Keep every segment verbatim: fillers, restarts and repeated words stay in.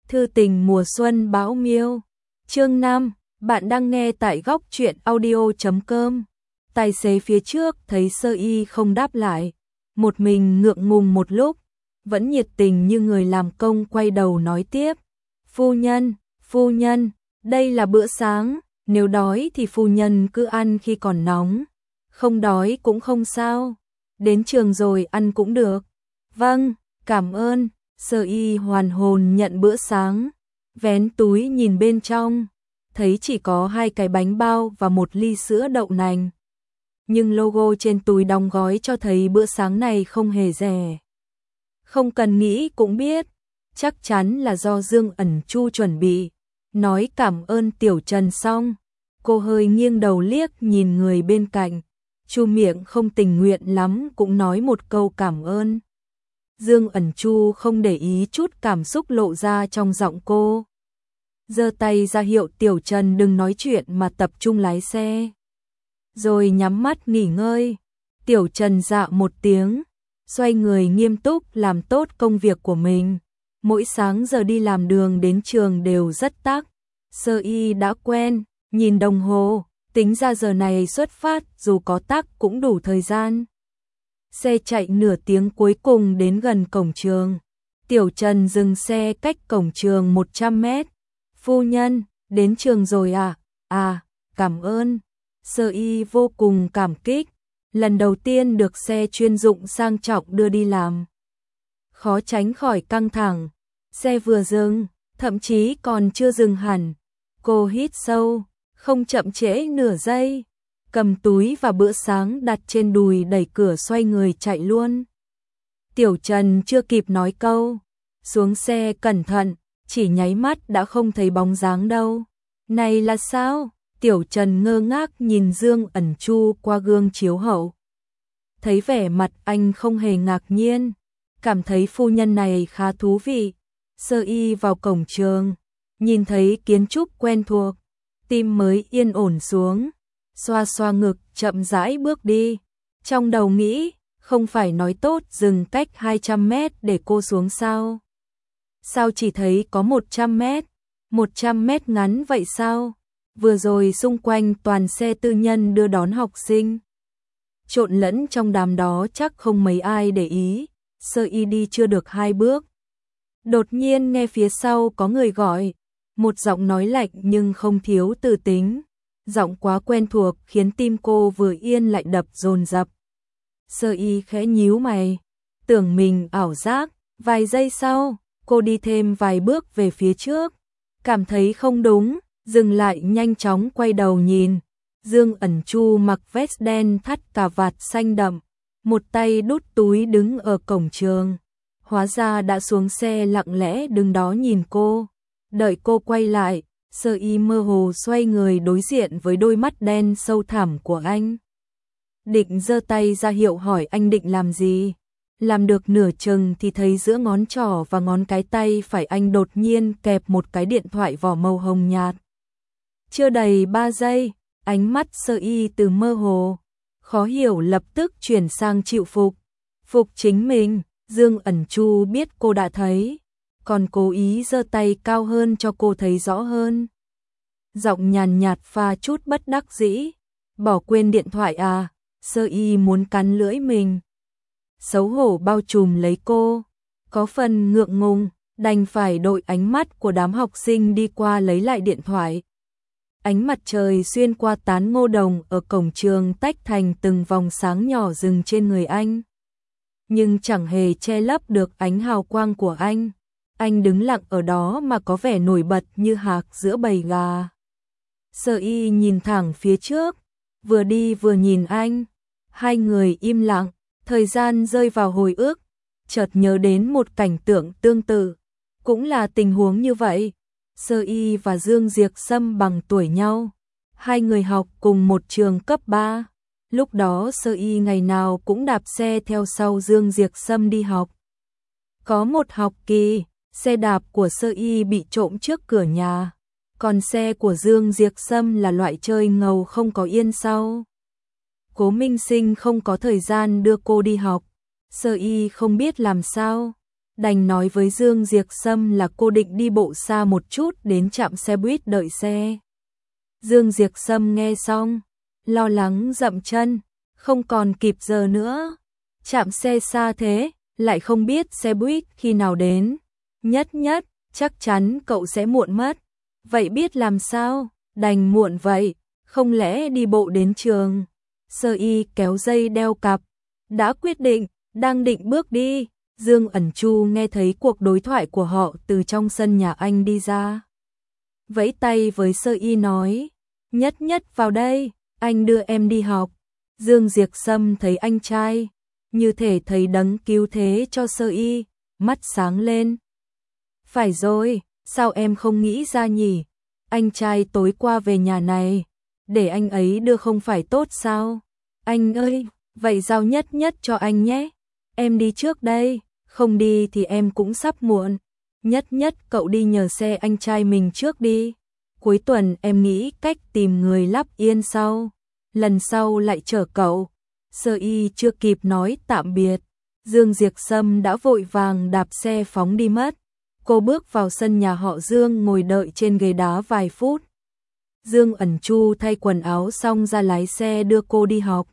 Thư tình mùa xuân bão miêu. Chương năm, bạn đang nghe tại góc truyện audio chấm com. Tài xế phía trước thấy Sơ Y không đáp lại, một mình ngượng ngùng một lúc, vẫn nhiệt tình như người làm công quay đầu nói tiếp. Phu nhân, phu nhân, đây là bữa sáng, nếu đói thì phu nhân cứ ăn khi còn nóng, không đói cũng không sao, đến trường rồi ăn cũng được. Vâng, cảm ơn. Sơ Y hoàn hồn nhận bữa sáng, vén túi nhìn bên trong, thấy chỉ có hai cái bánh bao và một ly sữa đậu nành. Nhưng logo trên túi đóng gói cho thấy bữa sáng này không hề rẻ. Không cần nghĩ cũng biết, chắc chắn là do Dương Ẩn Chu chuẩn bị. Nói cảm ơn Tiểu Trần xong, cô hơi nghiêng đầu liếc nhìn người bên cạnh, chu miệng không tình nguyện lắm cũng nói một câu cảm ơn. Dương Ẩn Chu không để ý chút cảm xúc lộ ra trong giọng cô, giơ tay ra hiệu Tiểu Trần đừng nói chuyện mà tập trung lái xe, rồi nhắm mắt nghỉ ngơi. Tiểu Trần dạ một tiếng, xoay người nghiêm túc làm tốt công việc của mình. Mỗi sáng giờ đi làm đường đến trường đều rất tắc. Sơ Y đã quen, nhìn đồng hồ, tính ra giờ này xuất phát dù có tắc cũng đủ thời gian. Xe chạy nửa tiếng cuối cùng đến gần cổng trường. Tiểu Trần dừng xe cách cổng trường một trăm mét. Phu nhân, đến trường rồi à? À, cảm ơn. Sơ Y vô cùng cảm kích. Lần đầu tiên được xe chuyên dụng sang trọng đưa đi làm, khó tránh khỏi căng thẳng. Xe vừa dừng, thậm chí còn chưa dừng hẳn, cô hít sâu, không chậm trễ nửa giây, cầm túi và bữa sáng đặt trên đùi đẩy cửa xoay người chạy luôn. Tiểu Trần chưa kịp nói câu xuống xe cẩn thận, chỉ nháy mắt đã không thấy bóng dáng đâu. Này là sao? Tiểu Trần ngơ ngác nhìn Dương Ẩn Chu qua gương chiếu hậu. Thấy vẻ mặt anh không hề ngạc nhiên, cảm thấy phu nhân này khá thú vị. Sơ Y vào cổng trường, nhìn thấy kiến trúc quen thuộc, tim mới yên ổn xuống, xoa xoa ngực chậm rãi bước đi. Trong đầu nghĩ, không phải nói tốt dừng cách hai trăm mét để cô xuống sao? Sao chỉ thấy có một trăm mét? một trăm mét ngắn vậy sao? Vừa rồi xung quanh toàn xe tư nhân đưa đón học sinh, trộn lẫn trong đám đó chắc không mấy ai để ý. Sơ Y đi chưa được hai bước, đột nhiên nghe phía sau có người gọi, một giọng nói lạnh nhưng không thiếu từ tính. Giọng quá quen thuộc khiến tim cô vừa yên lại đập dồn dập. Sơ Y khẽ nhíu mày, tưởng mình ảo giác. Vài giây sau, cô đi thêm vài bước về phía trước, cảm thấy không đúng, dừng lại nhanh chóng quay đầu nhìn. Dương Ẩn Chu mặc vest đen thắt cà vạt xanh đậm, một tay đút túi đứng ở cổng trường. Hóa ra đã xuống xe lặng lẽ đứng đó nhìn cô. Đợi cô quay lại, Sơ Y mơ hồ xoay người đối diện với đôi mắt đen sâu thẳm của anh. Định giơ tay ra hiệu hỏi anh định làm gì. Làm được nửa chừng thì thấy giữa ngón trỏ và ngón cái tay phải anh đột nhiên kẹp một cái điện thoại vỏ màu hồng nhạt. Chưa đầy ba giây, ánh mắt Sơ Y từ mơ hồ, khó hiểu lập tức chuyển sang chịu phục. Phục chính mình. Dương Ẩn Chu biết cô đã thấy, còn cố ý giơ tay cao hơn cho cô thấy rõ hơn. Giọng nhàn nhạt pha chút bất đắc dĩ. Bỏ quên điện thoại à? Sơ Y muốn cắn lưỡi mình. Xấu hổ bao trùm lấy cô, có phần ngượng ngùng, đành phải đội ánh mắt của đám học sinh đi qua lấy lại điện thoại. Ánh mặt trời xuyên qua tán ngô đồng ở cổng trường tách thành từng vòng sáng nhỏ dừng trên người anh, nhưng chẳng hề che lấp được ánh hào quang của anh. Anh đứng lặng ở đó mà có vẻ nổi bật như hạc giữa bầy gà. Sơ Y nhìn thẳng phía trước, vừa đi vừa nhìn anh. Hai người im lặng, thời gian rơi vào hồi ức, chợt nhớ đến một cảnh tượng tương tự, cũng là tình huống như vậy. Sơ Y và Dương Diệc Sâm bằng tuổi nhau, hai người học cùng một trường cấp ba. Lúc đó Sơ Y ngày nào cũng đạp xe theo sau Dương Diệc Sâm đi học. Có một học kỳ, xe đạp của Sơ Y bị trộm trước cửa nhà, còn xe của Dương Diệc Sâm là loại chơi ngầu không có yên sau. Cố Minh Sinh không có thời gian đưa cô đi học, Sơ Y không biết làm sao, đành nói với Dương Diệc Sâm là cô định đi bộ xa một chút đến trạm xe buýt đợi xe. Dương Diệc Sâm nghe xong, lo lắng dậm chân, không còn kịp giờ nữa. Trạm xe xa thế, lại không biết xe buýt khi nào đến. Nhất nhất, chắc chắn cậu sẽ muộn mất. Vậy biết làm sao, đành muộn vậy, không lẽ đi bộ đến trường. Sơ Y kéo dây đeo cặp, đã quyết định, đang định bước đi. Dương Ẩn Chu nghe thấy cuộc đối thoại của họ từ trong sân nhà anh đi ra. Vẫy tay với Sơ Y nói, nhất nhất vào đây, anh đưa em đi học. Dương Diệc Sâm thấy anh trai, như thể thấy đấng cứu thế cho Sơ Y, mắt sáng lên. Phải rồi, sao em không nghĩ ra nhỉ? Anh trai tối qua về nhà này, để anh ấy đưa không phải tốt sao? Anh ơi, vậy giao nhất nhất cho anh nhé. Em đi trước đây, không đi thì em cũng sắp muộn. Nhất nhất cậu đi nhờ xe anh trai mình trước đi. Cuối tuần em nghĩ cách tìm người lắp yên sau. Lần sau lại chở cậu. Sơ Y chưa kịp nói tạm biệt, Dương Diệc Sâm đã vội vàng đạp xe phóng đi mất. Cô bước vào sân nhà họ Dương ngồi đợi trên ghế đá vài phút. Dương Ẩn Chu thay quần áo xong ra lái xe đưa cô đi học.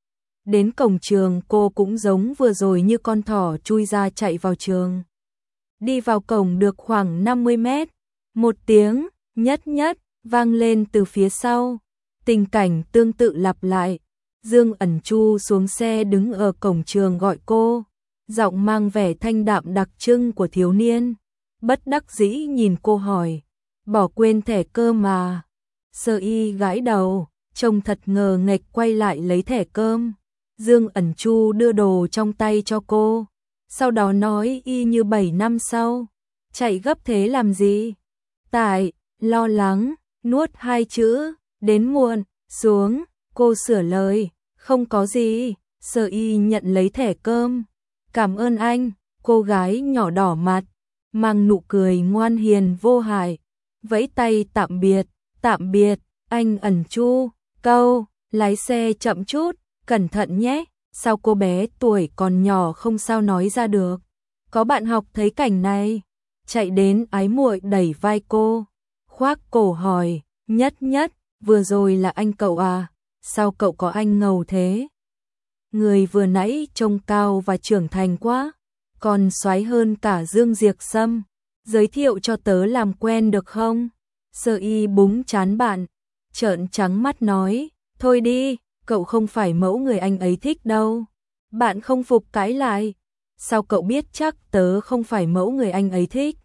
Đến cổng trường cô cũng giống vừa rồi như con thỏ chui ra chạy vào trường. Đi vào cổng được khoảng năm mươi mét, một tiếng nhất nhất vang lên từ phía sau. Tình cảnh tương tự lặp lại. Dương Ẩn Chu xuống xe đứng ở cổng trường gọi cô, giọng mang vẻ thanh đạm đặc trưng của thiếu niên. Bất đắc dĩ nhìn cô hỏi, bỏ quên thẻ cơm mà. Sơ Y gãi đầu, trông thật ngờ nghệch quay lại lấy thẻ cơm. Dương Ẩn Chu đưa đồ trong tay cho cô, sau đó nói y như bảy năm sau, chạy gấp thế làm gì? Tại, lo lắng, nuốt hai chữ, đến muộn, xuống, cô sửa lời, không có gì. Sơ Y nhận lấy thẻ cơm, cảm ơn anh. Cô gái nhỏ đỏ mặt, mang nụ cười ngoan hiền vô hại, vẫy tay tạm biệt, tạm biệt, anh Ẩn Chu, câu, lái xe chậm chút, cẩn thận nhé. Sao cô bé tuổi còn nhỏ không sao nói ra được. Có bạn học thấy cảnh này, chạy đến ái muội đẩy vai cô, khoác cổ hỏi, nhất nhất, vừa rồi là anh cậu à, sao cậu có anh ngầu thế? Người vừa nãy trông cao và trưởng thành quá, còn xoái hơn cả Dương Diệc Sâm, giới thiệu cho tớ làm quen được không? Sơ Y búng trán bạn, trợn trắng mắt nói, thôi đi, cậu không phải mẫu người anh ấy thích đâu. Bạn không phục cãi lại, sao cậu biết chắc tớ không phải mẫu người anh ấy thích?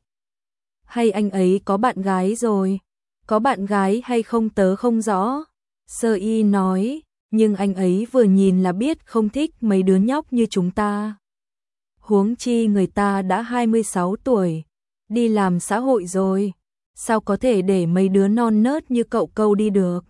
Hay anh ấy có bạn gái rồi? Có bạn gái hay không tớ không rõ. Sơ Y nói, nhưng anh ấy vừa nhìn là biết không thích mấy đứa nhóc như chúng ta. Huống chi người ta đã hai mươi sáu tuổi, đi làm xã hội rồi, sao có thể để mấy đứa non nớt như cậu câu đi được?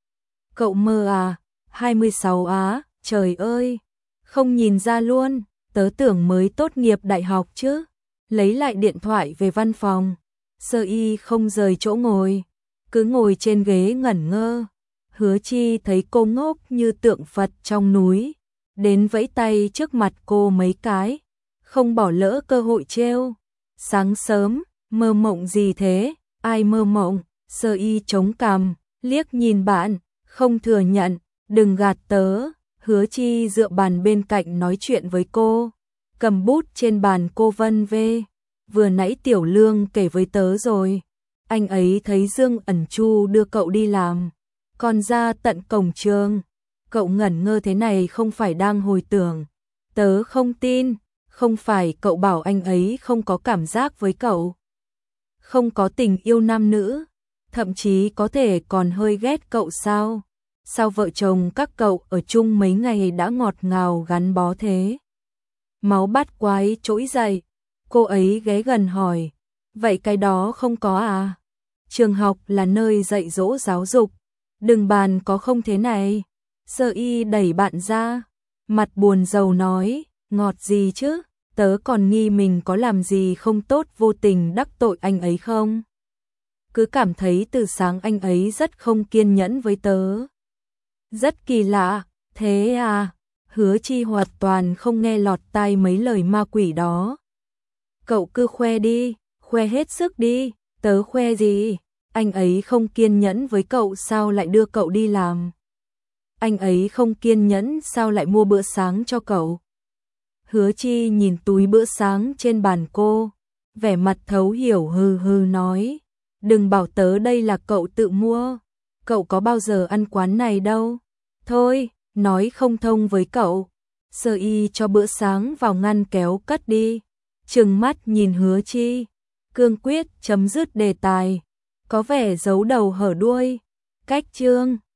Cậu mơ à, hai mươi sáu á, trời ơi, không nhìn ra luôn, tớ tưởng mới tốt nghiệp đại học chứ. Lấy lại điện thoại về văn phòng, Sơ Y không rời chỗ ngồi, cứ ngồi trên ghế ngẩn ngơ. Hứa Chi thấy cô ngốc như tượng Phật trong núi, đến vẫy tay trước mặt cô mấy cái, không bỏ lỡ cơ hội trêu. Sáng sớm, mơ mộng gì thế? Ai mơ mộng? Sơ Y chống cằm, liếc nhìn bạn, không thừa nhận, đừng gạt tớ. Hứa Chi dựa bàn bên cạnh nói chuyện với cô, cầm bút trên bàn cô vân vê. Vừa nãy Tiểu Lương kể với tớ rồi, anh ấy thấy Dương Ẩn Chu đưa cậu đi làm, còn ra tận cổng trường. Cậu ngẩn ngơ thế này không phải đang hồi tưởng. Tớ không tin, không phải cậu bảo anh ấy không có cảm giác với cậu, không có tình yêu nam nữ, thậm chí có thể còn hơi ghét cậu sao? Sao vợ chồng các cậu ở chung mấy ngày đã ngọt ngào gắn bó thế? Máu bắt quái trỗi dậy, cô ấy ghé gần hỏi, vậy cái đó không có à? Trường học là nơi dạy dỗ giáo dục, đừng bàn có không thế này. Sơ Y đẩy bạn ra, mặt buồn rầu nói, ngọt gì chứ, tớ còn nghi mình có làm gì không tốt vô tình đắc tội anh ấy không? Cứ cảm thấy từ sáng anh ấy rất không kiên nhẫn với tớ. Rất kỳ lạ, thế à? Hứa Chi hoàn toàn không nghe lọt tai mấy lời ma quỷ đó. cậu cứ khoe đi, khoe hết sức đi, tớ khoe gì, anh ấy không kiên nhẫn với cậu sao lại đưa cậu đi làm. Anh ấy không kiên nhẫn sao lại mua bữa sáng cho cậu. Hứa Chi nhìn túi bữa sáng trên bàn cô, vẻ mặt thấu hiểu hừ hừ nói, đừng bảo tớ đây là cậu tự mua, cậu có bao giờ ăn quán này đâu. Thôi, nói không thông với cậu. Sơ Y cho bữa sáng vào ngăn kéo cất đi, trừng mắt nhìn Hứa Chi, cương quyết chấm dứt đề tài, có vẻ giấu đầu hở đuôi. Cách chương